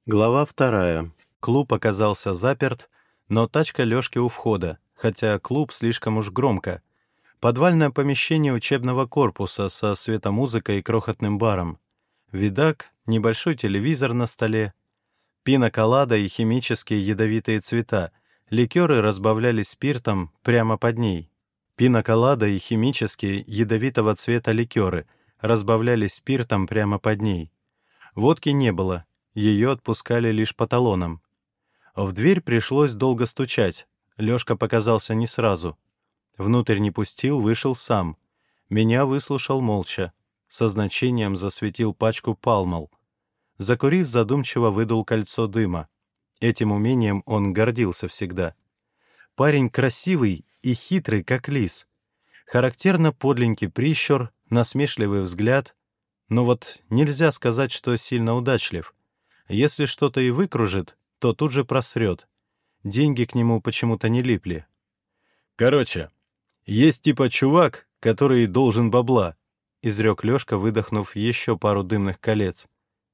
Глава 2. Клуб оказался заперт, но тачка Лёшки у входа, хотя клуб слишком уж громко. Подвальное помещение учебного корпуса со светомузыкой и крохотным баром. Видак, небольшой телевизор на столе. Пина-колада и химические ядовитые цвета. Ликеры разбавлялись спиртом прямо под ней. Пина-колада и химические ядовитого цвета ликеры разбавлялись спиртом прямо под ней. Водки не было. Ее отпускали лишь по талонам. В дверь пришлось долго стучать. Лёшка показался не сразу. Внутрь не пустил, вышел сам. Меня выслушал молча. Со значением засветил пачку «Палмол». Закурив, задумчиво выдул кольцо дыма. Этим умением он гордился всегда. Парень красивый и хитрый, как лис. Характерно подленький прищур, насмешливый взгляд. Но вот нельзя сказать, что сильно удачлив. Если что-то и выкружит, то тут же просрет. Деньги к нему почему-то не липли. «Короче, есть типа чувак, который должен бабла», — изрек Лёшка, выдохнув еще пару дымных колец.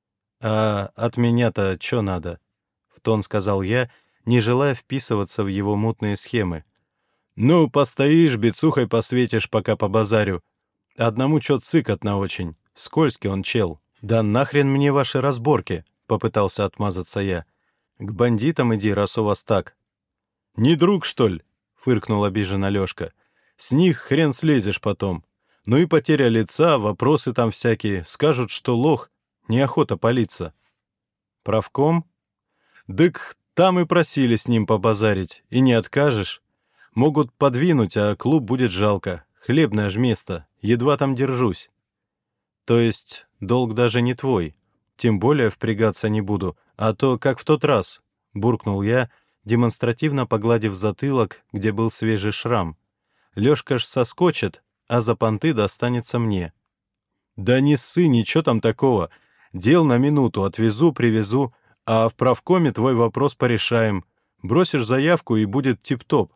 «А от меня-то чё надо?» — в тон сказал я, не желая вписываться в его мутные схемы. «Ну, постоишь, бицухой посветишь, пока по базарю. Одному чё цыкотно очень, скользкий он чел. Да нахрен мне ваши разборки!» — попытался отмазаться я. «К бандитам иди, раз у вас так». «Не друг, что ли?» — фыркнул обиженно Лёшка. «С них хрен слезешь потом. Ну и потеря лица, вопросы там всякие. Скажут, что лох, неохота палиться». «Правком?» «Дык, там и просили с ним побазарить, и не откажешь. Могут подвинуть, а клуб будет жалко. Хлебное ж место, едва там держусь». «То есть долг даже не твой? Тем более впрягаться не буду, а то как в тот раз», — буркнул я, демонстративно погладив затылок, где был свежий шрам. «Лёшка ж соскочит, а за понты достанется мне». «Да не ссы, ничего там такого. Дел на минуту, отвезу, привезу, а в правкоме твой вопрос порешаем. Бросишь заявку, и будет тип-топ».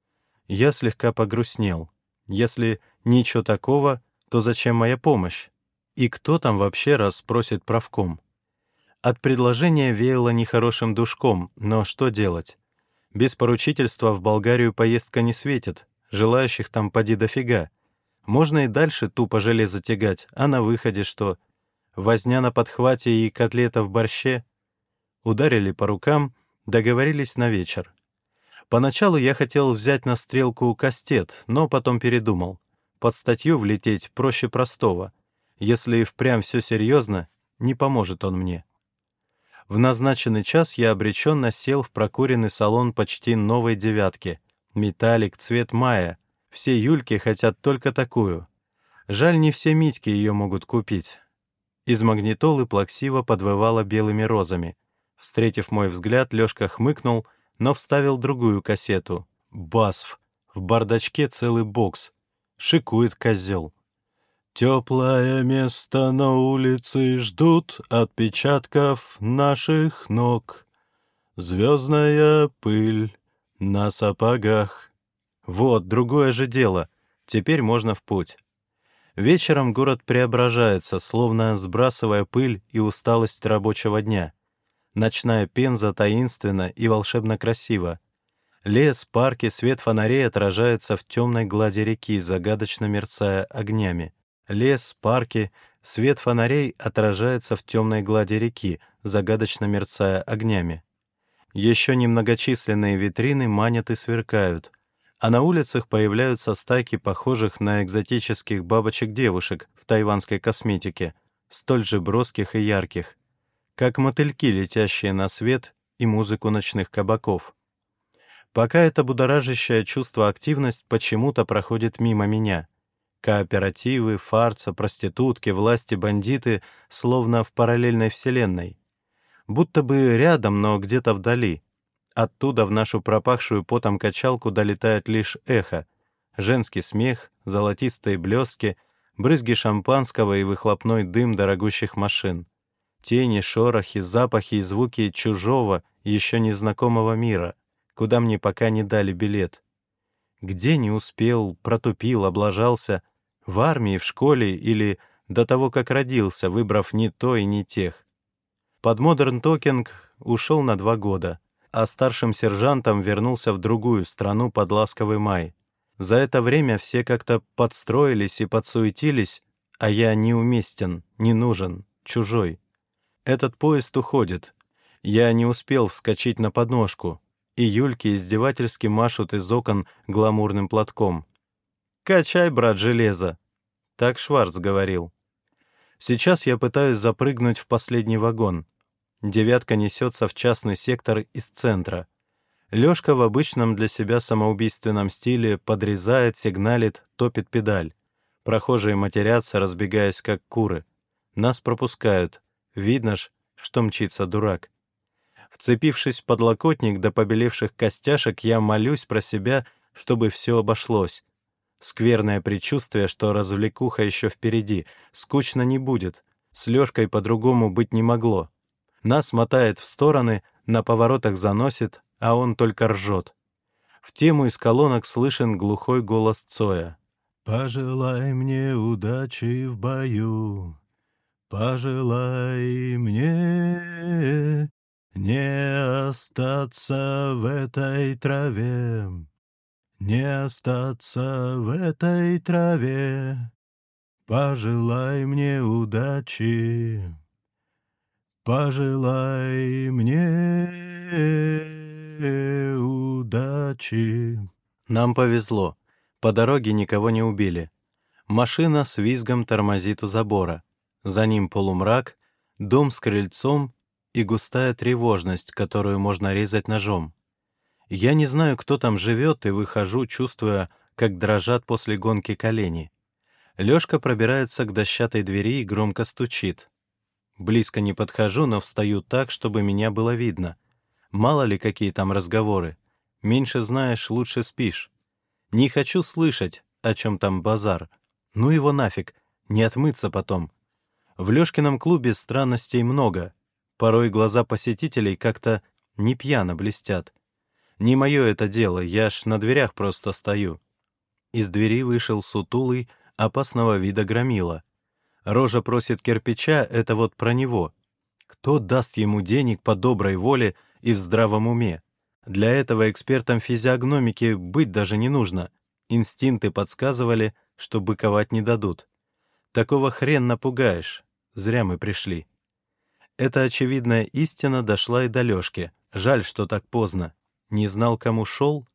Я слегка погрустнел. Если ничего такого, то зачем моя помощь? И кто там вообще раз спросит правком? От предложения веяло нехорошим душком, но что делать? Без поручительства в Болгарию поездка не светит, желающих там поди дофига. Можно и дальше тупо железо тягать, а на выходе что? Возня на подхвате и котлета в борще? Ударили по рукам, договорились на вечер. Поначалу я хотел взять на стрелку кастет, но потом передумал. Под статью влететь проще простого. Если и впрямь все серьезно, не поможет он мне. В назначенный час я обреченно сел в прокуренный салон почти новой «девятки». Металлик, цвет мая. Все Юльки хотят только такую. Жаль, не все Митьки ее могут купить. Из магнитолы плаксиво подвывало белыми розами. Встретив мой взгляд, Лёшка хмыкнул, но вставил другую кассету. Басф. В бардачке целый бокс. Шикует козел. Теплое место на улице ждут отпечатков наших ног. Звездная пыль на сапогах. Вот, другое же дело. Теперь можно в путь. Вечером город преображается, словно сбрасывая пыль и усталость рабочего дня. Ночная Пенза таинственна и волшебно красива. Лес, парки, свет фонарей отражается в темной глади реки, загадочно мерцая огнями. Лес, парки, свет фонарей отражается в темной глади реки, загадочно мерцая огнями. Еще немногочисленные витрины манят и сверкают, а на улицах появляются стайки похожих на экзотических бабочек-девушек в тайванской косметике, столь же броских и ярких, как мотыльки, летящие на свет и музыку ночных кабаков. Пока это будоражащее чувство активность почему-то проходит мимо меня. Кооперативы, фарца, проститутки, власти, бандиты, словно в параллельной вселенной. Будто бы рядом, но где-то вдали. Оттуда в нашу пропахшую потом качалку долетает лишь эхо. Женский смех, золотистые блески, брызги шампанского и выхлопной дым дорогущих машин. Тени, шорохи, запахи и звуки чужого, еще незнакомого мира, куда мне пока не дали билет. Где не успел, протупил, облажался, в армии, в школе или до того, как родился, выбрав не то и не тех. Под Modern Talking ушел на 2 года, а старшим сержантом вернулся в другую страну под ласковый май. За это время все как-то подстроились и подсуетились, а я неуместен, не нужен, чужой. Этот поезд уходит. Я не успел вскочить на подножку, и Юльки издевательски машут из окон гламурным платком. «Качай, брат, железо!» Так Шварц говорил. Сейчас я пытаюсь запрыгнуть в последний вагон. 9 несется в частный сектор из центра. Лёшка в обычном для себя самоубийственном стиле подрезает, сигналит, топит педаль. Прохожие матерятся, разбегаясь как куры. Нас пропускают. Видно ж, что мчится дурак. Вцепившись в подлокотник до побелевших костяшек, я молюсь про себя, чтобы все обошлось. Скверное предчувствие, что развлекуха еще впереди, скучно не будет. С Лёшкой по-другому быть не могло. Нас мотает в стороны, на поворотах заносит, а он только ржет. В тему из колонок слышен глухой голос Цоя. «Пожелай мне удачи в бою, пожелай мне не остаться в этой траве, не остаться в этой траве, пожелай мне удачи, пожелай мне удачи». Нам повезло. По дороге никого не убили. Машина с визгом тормозит у забора. За ним полумрак, дом с крыльцом и густая тревожность, которую можно резать ножом. Я не знаю, кто там живет, и выхожу, чувствуя, как дрожат после гонки колени. Лёшка пробирается к дощатой двери и громко стучит. Близко не подхожу, но встаю так, чтобы меня было видно. Мало ли, какие там разговоры. Меньше знаешь, лучше спишь. Не хочу слышать, о чем там базар. Ну его нафиг, не отмыться потом. В Лёшкином клубе странностей много. Порой глаза посетителей как-то не пьяно блестят. Не мое это дело, я ж на дверях просто стою. Из двери вышел сутулый, опасного вида громила. Рожа просит кирпича — это вот про него. Кто даст ему денег по доброй воле и в здравом уме? Для этого экспертам физиогномики быть даже не нужно. Инстинкты подсказывали, что быковать не дадут. Такого хрен напугаешь. Зря мы пришли. Эта очевидная истина дошла и до Лёшки. Жаль, что так поздно. Не знал, кому шел.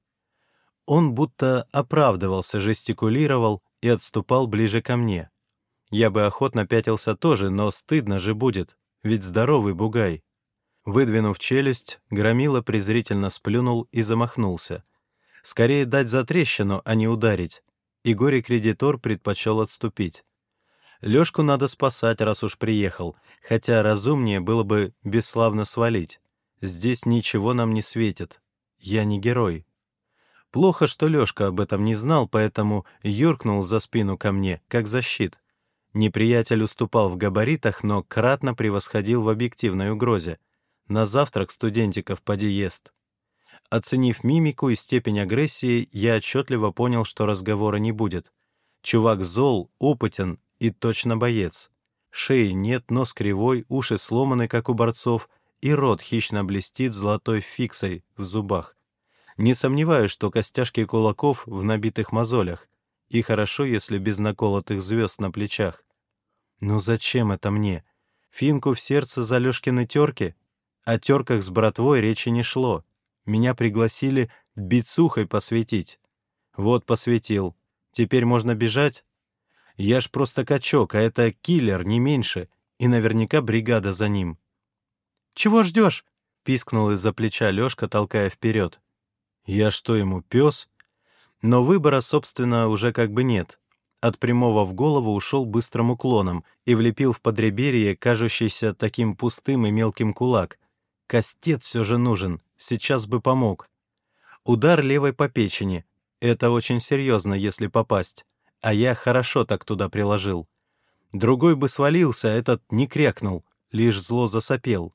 Он будто оправдывался, жестикулировал и отступал ближе ко мне. Я бы охотно пятился тоже, но стыдно же будет, ведь здоровый бугай. Выдвинув челюсть, громила презрительно сплюнул и замахнулся. Скорее дать затрещину, а не ударить. И горе-кредитор предпочел отступить. Лёшку надо спасать, раз уж приехал, хотя разумнее было бы бесславно свалить. Здесь ничего нам не светит. Я не герой. Плохо, что Лёшка об этом не знал, поэтому юркнул за спину ко мне, как защит. Неприятель уступал в габаритах, но кратно превосходил в объективной угрозе. На завтрак студентиков поди ест. Оценив мимику и степень агрессии, я отчетливо понял, что разговора не будет. Чувак зол, опытен и точно боец. Шеи нет, нос кривой, уши сломаны, как у борцов, и рот хищно блестит золотой фиксой в зубах. Не сомневаюсь, что костяшки кулаков в набитых мозолях, и хорошо, если без наколотых звезд на плечах. Ну зачем это мне? Финку в сердце за Лёшкины терки? О терках с братвой речи не шло. Меня пригласили бицухой посветить. Вот посветил. Теперь можно бежать? Я ж просто качок, а это киллер, не меньше, и наверняка бригада за ним. «Чего ждешь?» — пискнул из-за плеча Лёшка, толкая вперед. Я что ему, пес? Но выбора, собственно, уже как бы нет. От прямого в голову ушел быстрым уклоном и влепил в подреберье, кажущийся таким пустым и мелким кулак. Кастет все же нужен, сейчас бы помог. Удар левой по печени. Это очень серьезно, если попасть. А я хорошо так туда приложил. Другой бы свалился, этот не крякнул, лишь зло засопел.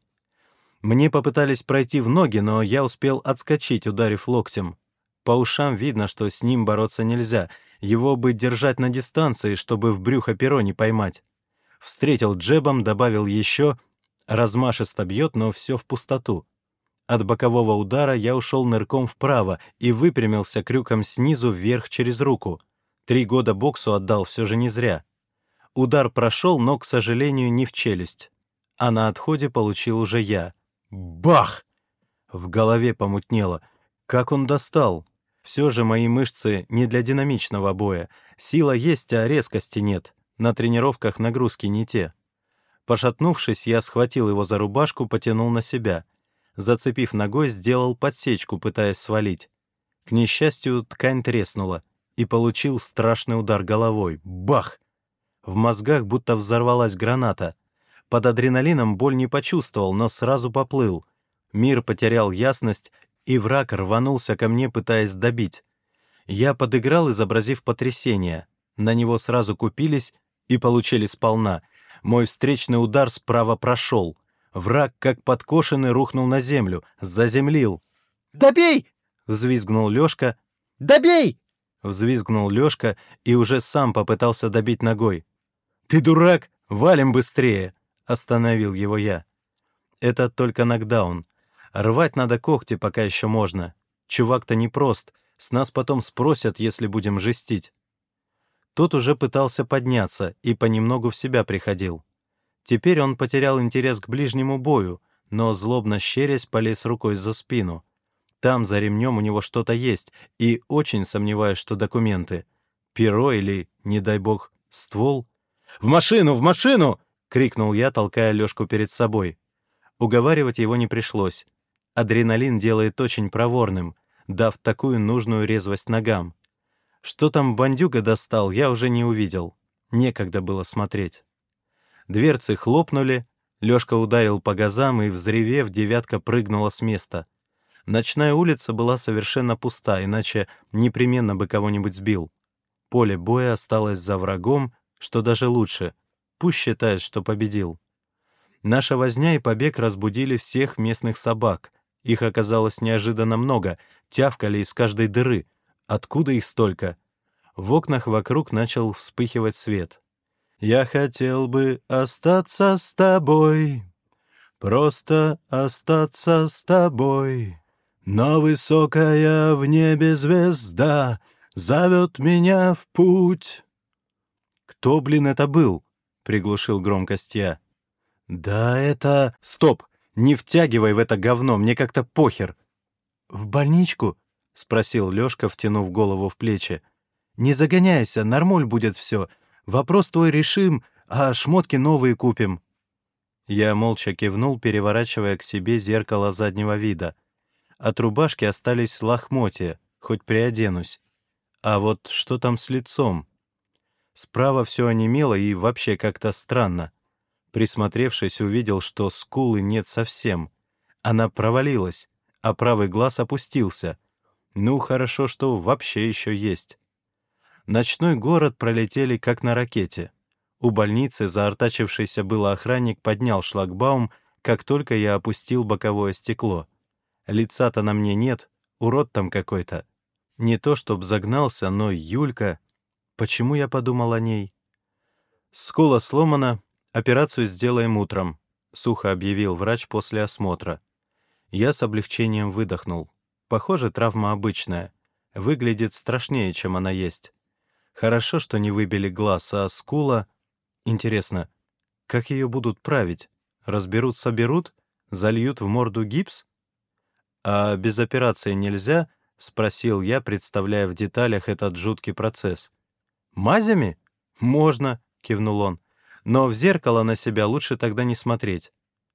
Мне попытались пройти в ноги, но я успел отскочить, ударив локтем. По ушам видно, что с ним бороться нельзя. Его бы держать на дистанции, чтобы в брюхо перо не поймать. Встретил джебом, добавил еще, Размашисто бьет, но все в пустоту. От бокового удара я ушел нырком вправо и выпрямился крюком снизу вверх через руку. 3 года боксу отдал все же не зря. Удар прошел, но, к сожалению, не в челюсть. А на отходе получил уже я. Бах! В голове помутнело. Как он достал? Все же мои мышцы не для динамичного боя. Сила есть, а резкости нет. На тренировках нагрузки не те. Пошатнувшись, я схватил его за рубашку, потянул на себя. Зацепив ногой, сделал подсечку, пытаясь свалить. К несчастью, ткань треснула, и получил страшный удар головой. Бах! В мозгах будто взорвалась граната. Под адреналином боль не почувствовал, но сразу поплыл. Мир потерял ясность, и враг рванулся ко мне, пытаясь добить. Я подыграл, изобразив потрясение. На него сразу купились и получили сполна. Мой встречный удар справа прошел. Враг, как подкошенный, рухнул на землю, заземлил. «Добей!» — взвизгнул Лёшка. «Добей!» — взвизгнул Лёшка и уже сам попытался добить ногой. «Ты дурак! Валим быстрее!» — остановил его я. Это только нокдаун. Рвать надо когти, пока еще можно. Чувак-то непрост. С нас потом спросят, если будем жестить. Тот уже пытался подняться и понемногу в себя приходил. Теперь он потерял интерес к ближнему бою, но, злобно щерясь, полез рукой за спину. Там за ремнем у него что-то есть, и очень сомневаюсь, что документы. Перо или, не дай бог, ствол? «В машину! В машину!» — крикнул я, толкая Лёшку перед собой. Уговаривать его не пришлось. Адреналин делает очень проворным, дав такую нужную резвость ногам. Что там бандюга достал, я уже не увидел. Некогда было смотреть. Дверцы хлопнули, Лёшка ударил по газам, и, взревев, девятка прыгнула с места. Ночная улица была совершенно пуста, иначе непременно бы кого-нибудь сбил. Поле боя осталось за врагом, что даже лучше. Пусть считает, что победил. Наша возня и побег разбудили всех местных собак. Их оказалось неожиданно много, тявкали из каждой дыры. Откуда их столько? В окнах вокруг начал вспыхивать свет. «Я хотел бы остаться с тобой, просто остаться с тобой, но высокая в небе звезда зовет меня в путь». «Кто, блин, это был?» — приглушил громкость я. «Да это...» «Стоп! Не втягивай в это говно, мне как-то похер!» «В больничку?» — спросил Лёшка, втянув голову в плечи. «Не загоняйся, нормуль будет все. Вопрос твой решим, а шмотки новые купим». Я молча кивнул, переворачивая к себе зеркало заднего вида. От рубашки остались лохмотья, хоть приоденусь. А вот что там с лицом? Справа все онемело и вообще как-то странно. Присмотревшись, увидел, что скулы нет совсем. Она провалилась, а правый глаз опустился. Ну, хорошо, что вообще еще есть. Ночной город пролетели как на ракете. У больницы заортачившийся было охранник поднял шлагбаум, как только я опустил боковое стекло. Лица-то на мне нет, урод там какой-то. Не то чтоб загнался, но Юлька... Почему я подумал о ней? Скула сломана, операцию сделаем утром, сухо объявил врач после осмотра. Я с облегчением выдохнул. Похоже, травма обычная. Выглядит страшнее, чем она есть. Хорошо, что не выбили глаз, а скула... Интересно, как ее будут править? Разберут-соберут? Зальют в морду гипс? «А без операции нельзя?» — спросил я, представляя в деталях этот жуткий процесс. «Мазями? Можно», — кивнул он. «Но в зеркало на себя лучше тогда не смотреть».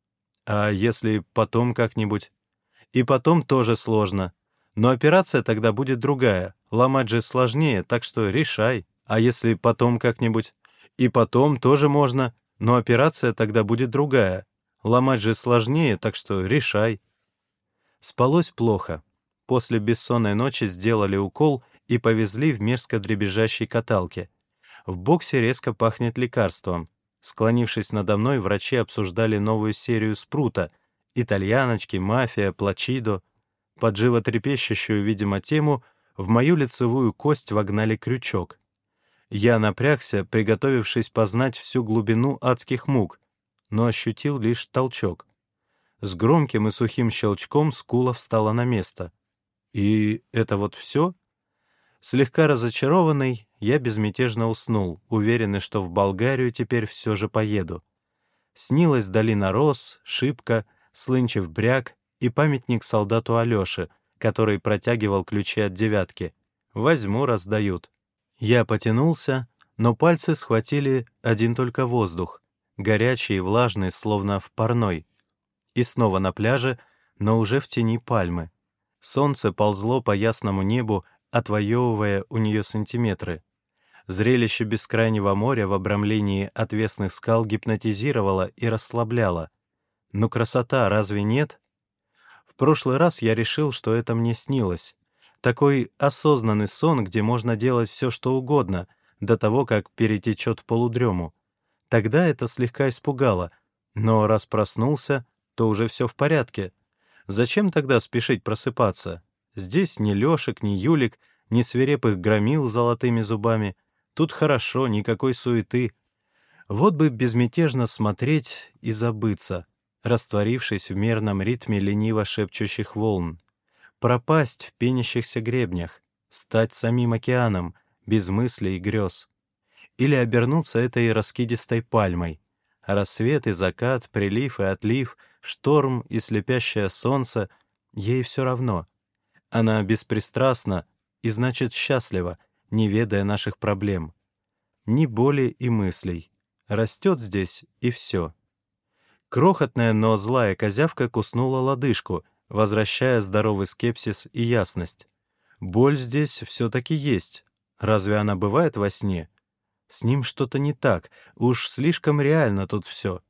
«А если потом как-нибудь?» «И потом тоже сложно. Но операция тогда будет другая. Ломать же сложнее, так что решай. А если потом как-нибудь?» «И потом тоже можно, но операция тогда будет другая. Ломать же сложнее, так что решай». Спалось плохо. После бессонной ночи сделали укол и повезли в мерзко дребезжащей каталке. В боксе резко пахнет лекарством. Склонившись надо мной, врачи обсуждали новую серию спрута — итальяночки, мафия, плачидо. Под животрепещущую, видимо, тему в мою лицевую кость вогнали крючок. Я напрягся, приготовившись познать всю глубину адских мук. но ощутил лишь толчок. С громким и сухим щелчком скула встала на место. И это вот все? Слегка разочарованный, я безмятежно уснул, уверенный, что в Болгарию теперь все же поеду. Снилась долина роз, шипка, Слынчев бряг и памятник солдату Алёше, который протягивал ключи от девятки. «Возьму, раздают». Я потянулся, но пальцы схватили один только воздух, горячий и влажный, словно в парной. И снова на пляже, но уже в тени пальмы. Солнце ползло по ясному небу, отвоевывая у нее сантиметры. Зрелище бескрайнего моря в обрамлении отвесных скал гипнотизировало и расслабляло. Но красота разве нет? В прошлый раз я решил, что это мне снилось. Такой осознанный сон, где можно делать все, что угодно, до того, как перетечет в полудрему. Тогда это слегка испугало, но раз проснулся, то уже все в порядке. Зачем тогда спешить просыпаться? Здесь ни Лешек, ни Юлик, ни свирепых громил с золотыми зубами. Тут хорошо, никакой суеты. Вот бы безмятежно смотреть и забыться, растворившись в мерном ритме лениво шепчущих волн. Пропасть в пенящихся гребнях, стать самим океаном, без мыслей и грез. Или обернуться этой раскидистой пальмой. Рассвет и закат, прилив и отлив, шторм и слепящее солнце — ей все равно. Она беспристрастна и, значит, счастлива, не ведая наших проблем. Ни боли и мыслей. Растет здесь, и все. Крохотная, но злая козявка куснула лодыжку, возвращая здоровый скепсис и ясность. Боль здесь все-таки есть. Разве она бывает во сне? С ним что-то не так, уж слишком реально тут все.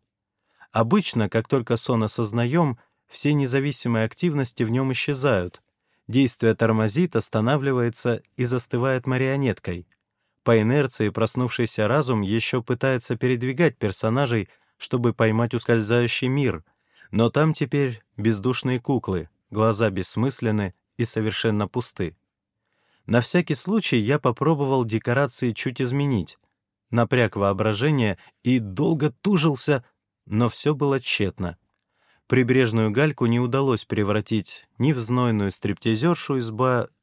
Обычно, как только сон осознаем, все независимые активности в нем исчезают. Действие тормозит, останавливается и застывает марионеткой. По инерции проснувшийся разум еще пытается передвигать персонажей, чтобы поймать ускользающий мир, но там теперь бездушные куклы, глаза бессмысленны и совершенно пусты. На всякий случай я попробовал декорации чуть изменить, напряг воображение и долго тужился, но все было тщетно. Прибрежную гальку не удалось превратить ни в знойную стриптизершу из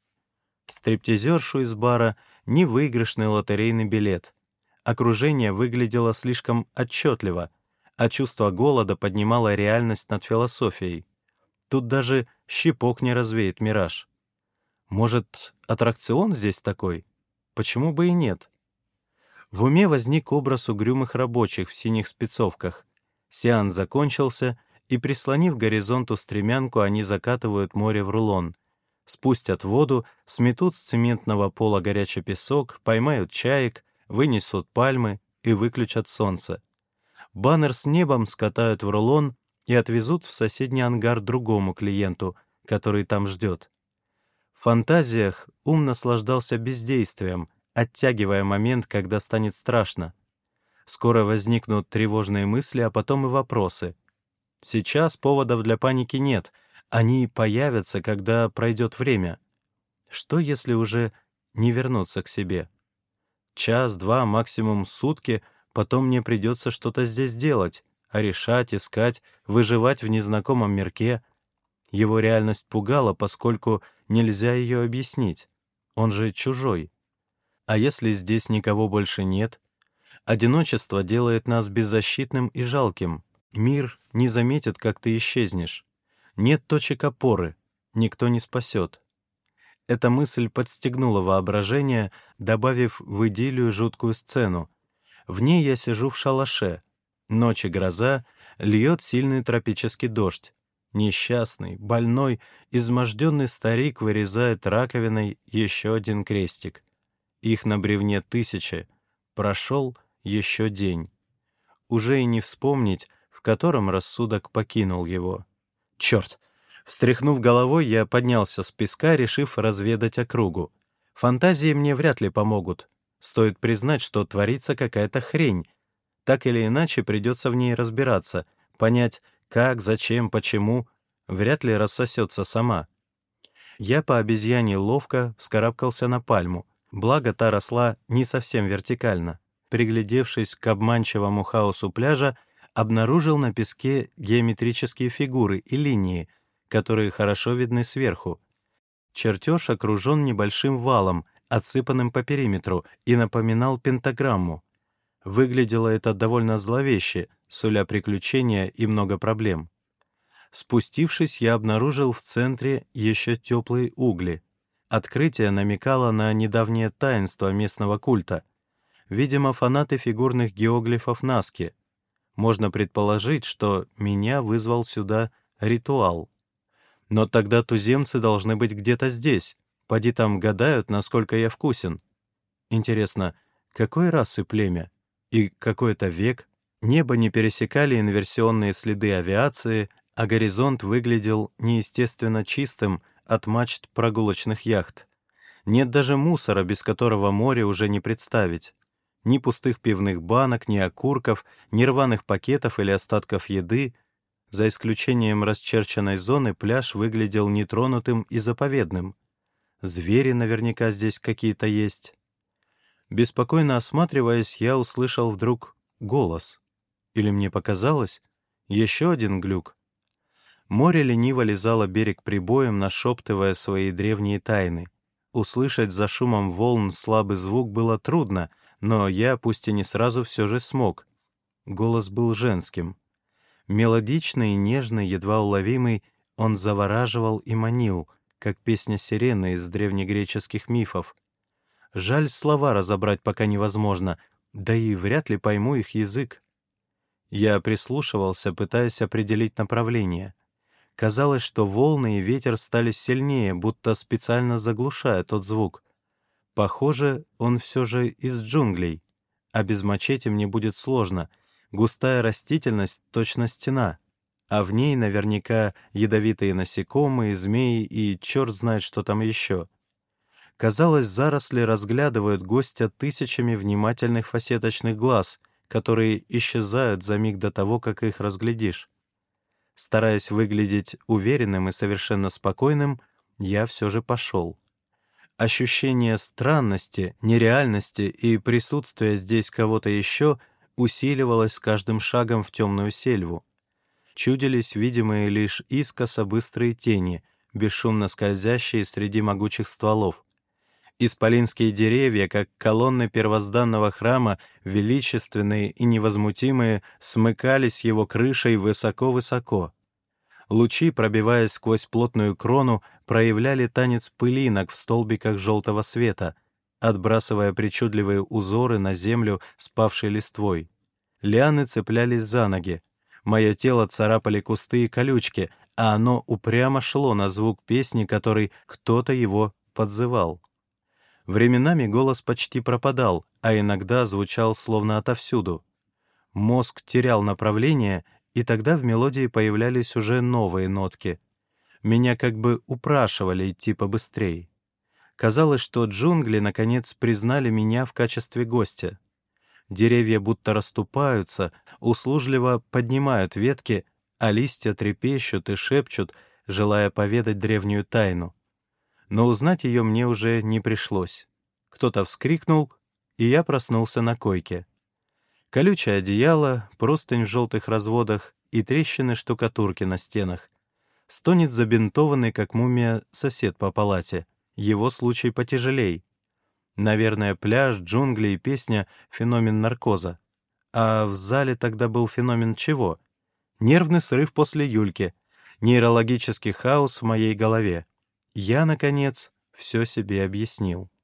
бара, ни в выигрышный лотерейный билет. Окружение выглядело слишком отчетливо, а чувство голода поднимало реальность над философией. Тут даже щепок не развеет мираж. Может, аттракцион здесь такой? Почему бы и нет? В уме возник образ угрюмых рабочих в синих спецовках. Сеанс закончился, и, прислонив к горизонту стремянку, они закатывают море в рулон. Спустят воду, сметут с цементного пола горячий песок, поймают чаек, вынесут пальмы и выключат солнце. Баннер с небом скатают в рулон и отвезут в соседний ангар другому клиенту, который там ждет. В фантазиях ум наслаждался бездействием, оттягивая момент, когда станет страшно. Скоро возникнут тревожные мысли, а потом и вопросы. Сейчас поводов для паники нет, они появятся, когда пройдет время. Что, если уже не вернуться к себе? Час, два, максимум сутки, потом мне придется что-то здесь делать, а решать, искать, выживать в незнакомом мирке. Его реальность пугала, поскольку нельзя ее объяснить. Он же чужой. А если здесь никого больше нет? Одиночество делает нас беззащитным и жалким. Мир не заметит, как ты исчезнешь. Нет точек опоры, никто не спасет. Эта мысль подстегнула воображение, добавив в идиллию жуткую сцену. В ней я сижу в шалаше. Ночь и гроза, льет сильный тропический дождь. Несчастный, больной, изможденный старик вырезает раковиной еще один крестик. Их на бревне 1000. Прошел еще день. Уже и не вспомнить, в котором рассудок покинул его. Черт! Встряхнув головой, я поднялся с песка, решив разведать округу. Фантазии мне вряд ли помогут. Стоит признать, что творится какая-то хрень. Так или иначе придется в ней разбираться, понять, как, зачем, почему. Вряд ли рассосется сама. Я по обезьяне ловко вскарабкался на пальму, благо та росла не совсем вертикально. Приглядевшись к обманчивому хаосу пляжа, обнаружил на песке геометрические фигуры и линии, которые хорошо видны сверху. Чертеж окружен небольшим валом, отсыпанным по периметру, и напоминал пентаграмму. Выглядело это довольно зловеще, суля приключения и много проблем. Спустившись, я обнаружил в центре еще теплые угли. Открытие намекало на недавнее таинство местного культа. Видимо, фанаты фигурных геоглифов Наски. Можно предположить, что меня вызвал сюда ритуал. Но тогда туземцы должны быть где-то здесь. Поди там гадают, насколько я вкусен. Интересно, какой расы племя? И какой это век? Небо не пересекали инверсионные следы авиации, а горизонт выглядел неестественно чистым от мачт прогулочных яхт. Нет даже мусора, без которого море уже не представить. Ни пустых пивных банок, ни окурков, ни рваных пакетов или остатков еды. За исключением расчерченной зоны пляж выглядел нетронутым и заповедным. Звери наверняка здесь какие-то есть. Беспокойно осматриваясь, я услышал вдруг голос. Или мне показалось? Еще один глюк. Море лениво лизало берег прибоем, нашептывая свои древние тайны. Услышать за шумом волн слабый звук было трудно, но я, пусть и не сразу, все же смог. Голос был женским. Мелодичный, нежный, едва уловимый, он завораживал и манил, как песня сирены из древнегреческих мифов. Жаль, слова разобрать пока невозможно, да и вряд ли пойму их язык. Я прислушивался, пытаясь определить направление. Казалось, что волны и ветер стали сильнее, будто специально заглушая тот звук. Похоже, он все же из джунглей, а без мачете мне будет сложно. Густая растительность — точно стена, а в ней наверняка ядовитые насекомые, змеи и черт знает, что там еще. Казалось, заросли разглядывают гостя тысячами внимательных фасеточных глаз, которые исчезают за миг до того, как их разглядишь. Стараясь выглядеть уверенным и совершенно спокойным, я все же пошел. Ощущение странности, нереальности и присутствия здесь кого-то еще усиливалось с каждым шагом в темную сельву. Чудились видимые лишь искоса быстрые тени, бесшумно скользящие среди могучих стволов. Исполинские деревья, как колонны первозданного храма, величественные и невозмутимые, смыкались его крышей высоко-высоко. Лучи, пробиваясь сквозь плотную крону, проявляли танец пылинок в столбиках желтого света, отбрасывая причудливые узоры на землю спавшей листвой. Лианы цеплялись за ноги. Мое тело царапали кусты и колючки, а оно упрямо шло на звук песни, которой кто-то его подзывал. Временами голос почти пропадал, а иногда звучал словно отовсюду. Мозг терял направление, и тогда в мелодии появлялись уже новые нотки. Меня как бы упрашивали идти побыстрей. Казалось, что джунгли, наконец, признали меня в качестве гостя. Деревья будто расступаются, услужливо поднимают ветки, а листья трепещут и шепчут, желая поведать древнюю тайну. Но узнать ее мне уже не пришлось. Кто-то вскрикнул, и я проснулся на койке. Колючее одеяло, простынь в желтых разводах и трещины штукатурки на стенах. Стонет забинтованный, как мумия, сосед по палате. Его случай потяжелей. Наверное, пляж, джунгли и песня — феномен наркоза. А в зале тогда был феномен чего? Нервный срыв после Юльки, нейрологический хаос в моей голове. Я, наконец, все себе объяснил.